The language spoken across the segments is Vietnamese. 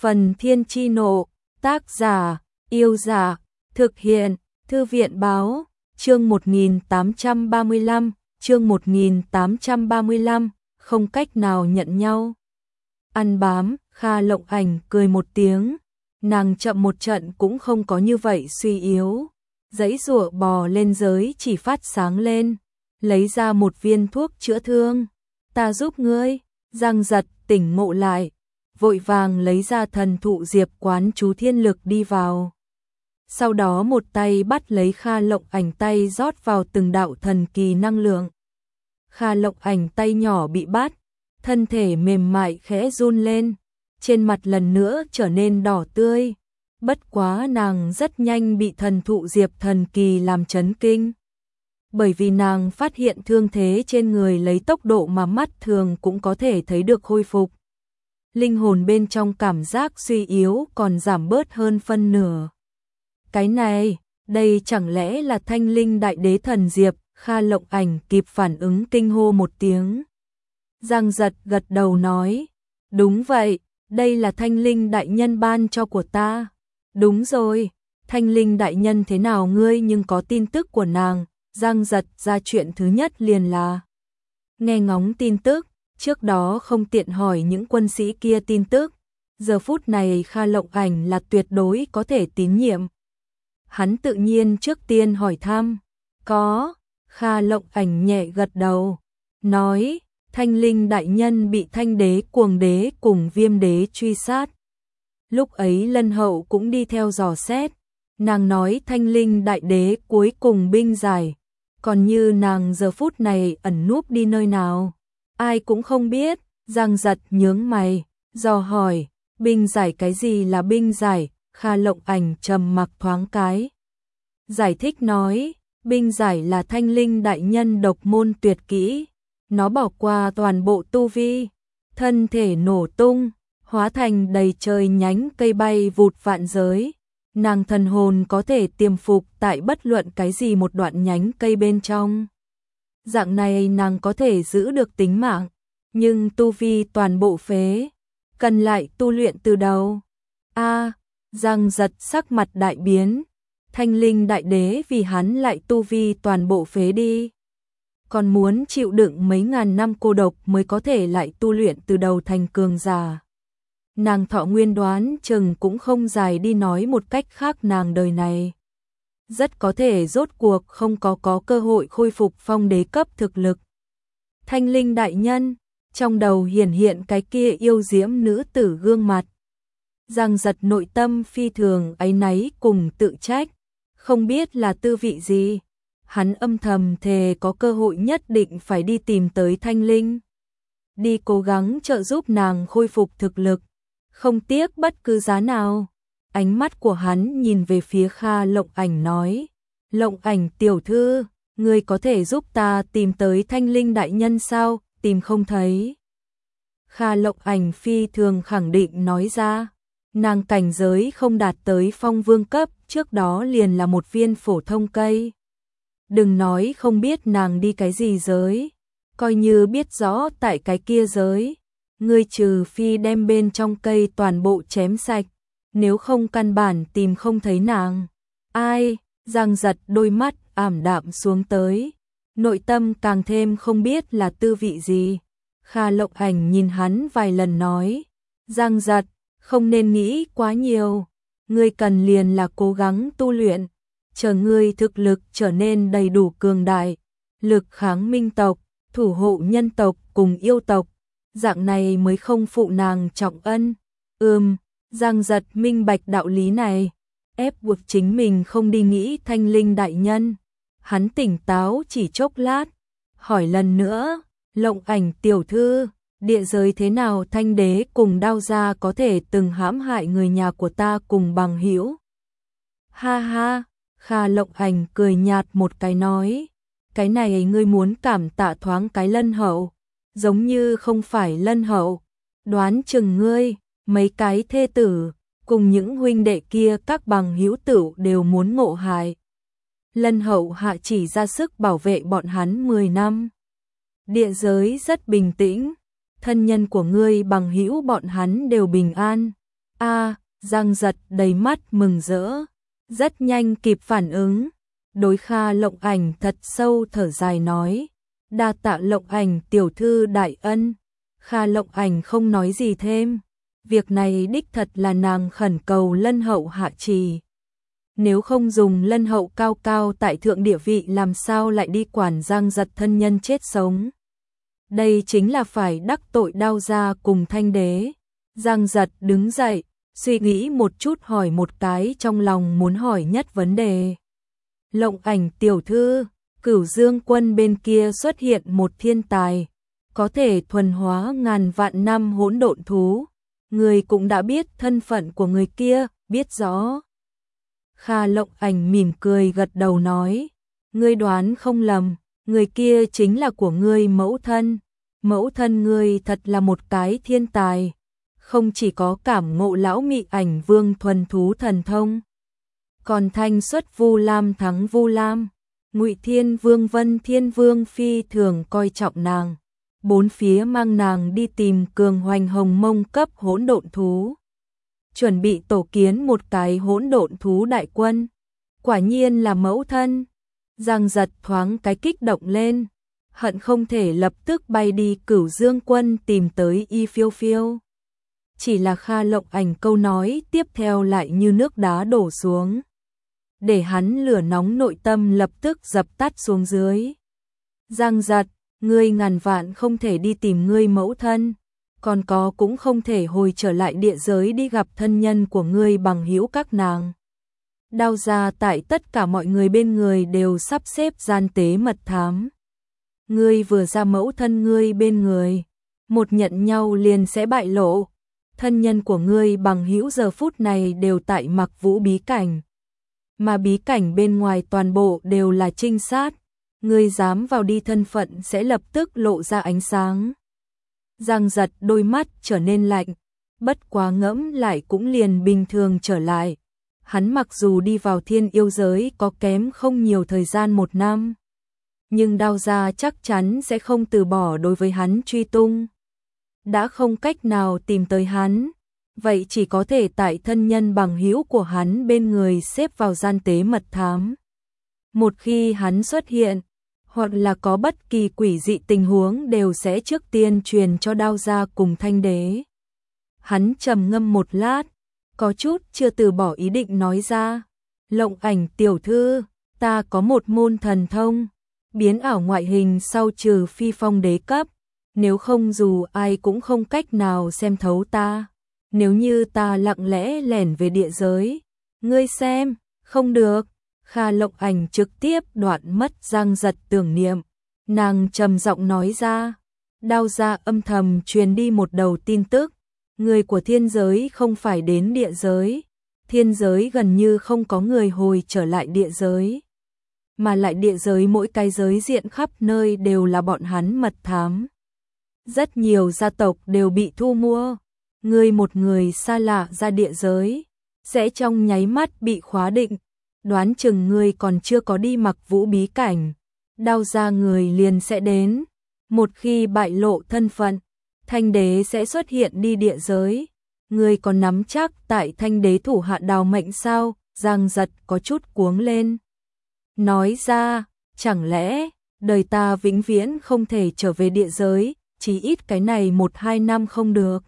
Phần Thiên Chi Nộ, tác giả, Yêu Giả, thực hiện, Thư viện Báo, chương 1835, không cách nào nhận nhau. Ăn bám, Kha Lộng Ảnh cười một tiếng, nàng chậm một trận cũng không có như vậy suy yếu. Giãy giụa bò lên giới chỉ phát sáng lên, lấy ra một viên thuốc chữa thương. Ta giúp ngươi. Giang Giật tỉnh ngộ lại, vội vàng lấy ra thần thụ diệp quán chú thiên lực đi vào. Sau đó một tay bắt lấy Kha Lộng Ảnh, tay rót vào từng đạo thần kỳ năng lượng. Kha Lộng Ảnh tay nhỏ bị bắt, thân thể mềm mại khẽ run lên, trên mặt lần nữa trở nên đỏ tươi. Bất quá nàng rất nhanh bị thần thụ diệp thần kỳ làm chấn kinh. Bởi vì nàng phát hiện thương thế trên người lấy tốc độ mà mắt thường cũng có thể thấy được khôi phục. Linh hồn bên trong cảm giác suy yếu còn giảm bớt hơn phân nửa. Cái này, đây chẳng lẽ là Thanh Linh Đại Đế thần diệp? Kha Lộng Ảnh kịp phản ứng kinh hô một tiếng. Giang Giật gật đầu nói, đúng vậy, đây là Thanh Linh Đại Nhân ban cho của ta. Đúng rồi, Thanh Linh Đại Nhân thế nào ngươi nhưng có tin tức của nàng? Giang Giật ra chuyện thứ nhất liền là nghe ngóng tin tức, trước đó không tiện hỏi những quân sĩ kia tin tức. Giờ phút này Kha Lộng Ảnh là tuyệt đối có thể tín nhiệm. Hắn tự nhiên trước tiên hỏi thăm, có. Kha Lộng Ảnh nhẹ gật đầu, nói, Thanh Linh Đại Nhân bị Thanh Đế, Cuồng Đế cùng Viêm Đế truy sát. Lúc ấy Lân Hậu cũng đi theo dò xét, nàng nói Thanh Linh Đại Đế cuối cùng binh giải, còn như nàng giờ phút này ẩn núp đi nơi nào, ai cũng không biết. Giang Giật nhướng mày, dò hỏi, binh giải cái gì là binh giải? Kha Lộng Ảnh trầm mặc thoáng cái, giải thích nói, binh giải là Thanh Linh Đại Nhân độc môn tuyệt kỹ, nó bỏ qua toàn bộ tu vi, thân thể nổ tung, hóa thành đầy trời nhánh cây bay vụt vạn giới. Nàng thần hồn có thể tiềm phục tại bất luận cái gì một đoạn nhánh cây bên trong. Dạng này nàng có thể giữ được tính mạng, nhưng tu vi toàn bộ phế, cần lại tu luyện từ đầu. Giang Giật sắc mặt đại biến, Thanh Linh Đại Đế vì hắn lại tu vi toàn bộ phế đi. Còn muốn chịu đựng mấy ngàn năm cô độc mới có thể lại tu luyện từ đầu thành cường giả. Nàng thọ nguyên đoán chừng cũng không dài, đi nói một cách khác nàng đời này rất có thể rốt cuộc không có cơ hội khôi phục phong đế cấp thực lực. Thanh Linh Đại Nhân, trong đầu hiển hiện cái kia yêu diễm nữ tử gương mặt. Giang Giật nội tâm phi thường áy náy cùng tự trách, không biết là tư vị gì. Hắn âm thầm thề có cơ hội nhất định phải đi tìm tới Thanh Linh, đi cố gắng trợ giúp nàng khôi phục thực lực, không tiếc bất cứ giá nào. Ánh mắt của hắn nhìn về phía Kha Lộng Ảnh nói, Lộng Ảnh tiểu thư, ngươi có thể giúp ta tìm tới Thanh Linh Đại Nhân sao? Tìm không thấy. Kha Lộng Ảnh phi thường khẳng định nói ra, nàng cảnh giới không đạt tới phong vương cấp, trước đó liền là một viên phổ thông cây. Đừng nói không biết nàng đi cái gì giới, coi như biết rõ tại cái kia giới, ngươi trừ phi đem bên trong cây toàn bộ chém sạch, nếu không căn bản tìm không thấy nàng. Ai? Giang Giật đôi mắt ảm đạm xuống tới, nội tâm càng thêm không biết là tư vị gì. Kha Lộng Ảnh nhìn hắn vài lần nói, Giang Giật, không nên nghĩ quá nhiều, ngươi cần liền là cố gắng tu luyện, chờ ngươi thực lực trở nên đầy đủ cường đại, lực kháng minh tộc, thủ hộ nhân tộc cùng yêu tộc, dạng này mới không phụ nàng trọng ân. Giang Giật minh bạch đạo lý này, ép buộc chính mình không đi nghĩ Thanh Linh Đại Nhân. Hắn tỉnh táo chỉ chốc lát, hỏi lần nữa, Lộng Ảnh tiểu thư, địa giới thế nào? Thanh Đế cùng Đao gia có thể từng hãm hại người nhà của ta cùng bằng hữu. Ha ha, Kha Lộng Ảnh cười nhạt một cái nói, cái này ngươi muốn cảm tạ thoáng cái Lân Hậu, giống như không phải Lân Hậu, đoán chừng ngươi, mấy cái thê tử, cùng những huynh đệ kia các bằng hữu tử đều muốn ngộ hại. Lân Hậu hạ chỉ ra sức bảo vệ bọn hắn 10 năm. Địa giới rất bình tĩnh, thân nhân của ngươi bằng hữu bọn hắn đều bình an. Giang Giật đầy mắt mừng rỡ, rất nhanh kịp phản ứng, đối Kha Lộng Ảnh thật sâu thở dài nói, đa tạ Lộng Ảnh tiểu thư đại ân. Kha Lộng Ảnh không nói gì thêm, việc này đích thật là nàng khẩn cầu Lân Hậu hạ trì. Nếu không dùng Lân Hậu cao cao tại thượng địa vị làm sao lại đi quản Giang Giật thân nhân chết sống. Đây chính là phải đắc tội Đao gia cùng Thanh đế. Giang Giật đứng dậy, suy nghĩ một chút hỏi một cái trong lòng muốn hỏi nhất vấn đề. Lộng Ảnh tiểu thư, Cửu Dương quân bên kia xuất hiện một thiên tài, có thể thuần hóa ngàn vạn năm hỗn độn thú. Người cũng đã biết thân phận của người kia, biết rõ. Kha Lộng Ảnh mỉm cười gật đầu nói, ngươi đoán không lầm, người kia chính là của ngươi mẫu thân. Mẫu thân ngươi thật là một cái thiên tài, không chỉ có cảm ngộ lão mị ảnh vương thuần thú thần thông, còn thanh xuất Vu Lam thắng Vu Lam. Ngụy Thiên Vương Vân Thiên Vương phi thường coi trọng nàng, bốn phía mang nàng đi tìm cường hoành hồng mông cấp hỗn độn thú, chuẩn bị tổ kiến một cái hỗn độn thú đại quân. Quả nhiên là mẫu thân. Giang Giật thoáng cái kích động lên, hận không thể lập tức bay đi Cửu Dương quân tìm tới Y Phiêu Phiêu. Chỉ là Kha Lộng Ảnh câu nói tiếp theo lại như nước đá đổ xuống, để hắn lửa nóng nội tâm lập tức dập tắt xuống dưới. Giang Giật, ngươi ngàn vạn không thể đi tìm ngươi mẫu thân, còn có cũng không thể hồi trở lại địa giới đi gặp thân nhân của ngươi bằng hữu các nàng. Đao gia tại tất cả mọi người bên người đều sắp xếp gian tế mật thám. Ngươi vừa ra mẫu thân ngươi bên người, một nhận nhau liền sẽ bại lộ. Thân nhân của ngươi bằng hữu giờ phút này đều tại Mặc Vũ bí cảnh, mà bí cảnh bên ngoài toàn bộ đều là trinh sát. Ngươi dám vào đi thân phận sẽ lập tức lộ ra ánh sáng. Giang Giật đôi mắt trở nên lạnh, bất quá ngẫm lại cũng liền bình thường trở lại. Hắn mặc dù đi vào thiên yêu giới có kém không nhiều thời gian 1 năm, nhưng Đao gia chắc chắn sẽ không từ bỏ đối với hắn truy tung. Đã không cách nào tìm tới hắn, vậy chỉ có thể tại thân nhân bằng hữu của hắn bên người xếp vào gian tế mật thám. Một khi hắn xuất hiện, hoặc là có bất kỳ quỷ dị tình huống đều sẽ trước tiên truyền cho Đao gia cùng Thanh đế. Hắn trầm ngâm một lát, có chút chưa từ bỏ ý định nói ra, Lộng Ảnh tiểu thư, ta có một môn thần thông, biến ảo ngoại hình sau trừ phi phong đế cấp, nếu không dù ai cũng không cách nào xem thấu ta. Nếu như ta lặng lẽ lẻn về địa giới, ngươi xem, không được. Kha Lộng Ảnh trực tiếp đoạn mất Giang Giật tưởng niệm, nàng trầm giọng nói ra. Đao gia âm thầm truyền đi một đầu tin tức, người của thiên giới không phải đến địa giới, thiên giới gần như không có người hồi trở lại địa giới, mà lại địa giới mỗi cái giới diện khắp nơi đều là bọn hắn mật thám. Rất nhiều gia tộc đều bị thu mua, người một người xa lạ ra địa giới, sẽ trong nháy mắt bị khóa định, đoán chừng người còn chưa có đi Mặc Vũ bí cảnh, Đao gia người liền sẽ đến, một khi bại lộ thân phận, Thanh đế sẽ xuất hiện đi địa giới, người còn nắm chắc tại Thanh đế thủ hạ Đào mệnh sao? Giang Giật có chút cuống lên, nói ra, chẳng lẽ đời ta vĩnh viễn không thể trở về địa giới, chỉ ít cái này 1-2 năm không được.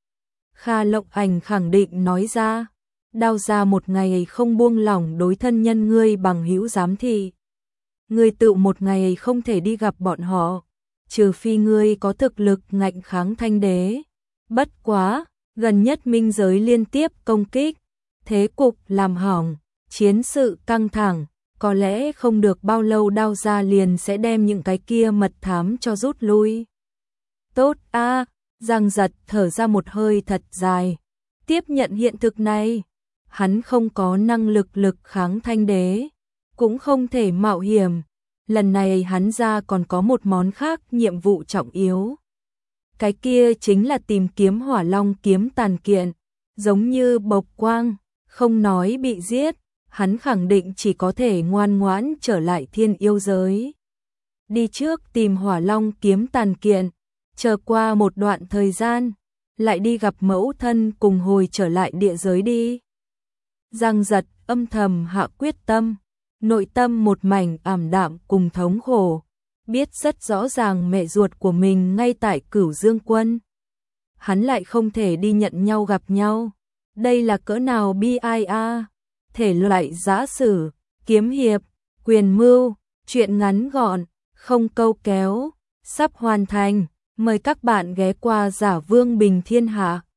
Kha Lộng Ảnh khẳng định nói ra, Đao gia một ngày không buông lỏng đối thân nhân ngươi bằng hữu giám thị, ngươi tự một ngày không thể đi gặp bọn họ, trừ phi ngươi có thực lực ngạnh kháng Thanh đế. Bất quá, gần nhất minh giới liên tiếp công kích, thế cục làm hỏng, chiến sự căng thẳng, có lẽ không được bao lâu Đao gia liền sẽ đem những cái kia mật thám cho rút lui. Tốt a, Giang Giật thở ra một hơi thật dài, tiếp nhận hiện thực này, hắn không có năng lực kháng Thanh đế, cũng không thể mạo hiểm. Lần này hắn ra còn có một món khác nhiệm vụ trọng yếu. Cái kia chính là tìm kiếm Hỏa Long kiếm tàn kiện, giống như bộc quang, không nói bị giết, hắn khẳng định chỉ có thể ngoan ngoãn trở lại thiên yêu giới. Đi trước tìm Hỏa Long kiếm tàn kiện, chờ qua một đoạn thời gian, lại đi gặp mẫu thân cùng hồi trở lại địa giới đi. Giang Giật âm thầm hạ quyết tâm, nội tâm một mảnh ảm đạm cùng thống khổ, biết rất rõ ràng mẹ ruột của mình ngay tại Cửu Dương Quân. Hắn lại không thể đi nhận nhau gặp nhau. Đây là cỡ nào bi ai a. Thể loại giã sử, kiếm hiệp, quyền mưu, truyện ngắn gọn, không câu kéo, sắp hoàn thành. Mời các bạn ghé qua Giả Vương Bình Thiên Hạ.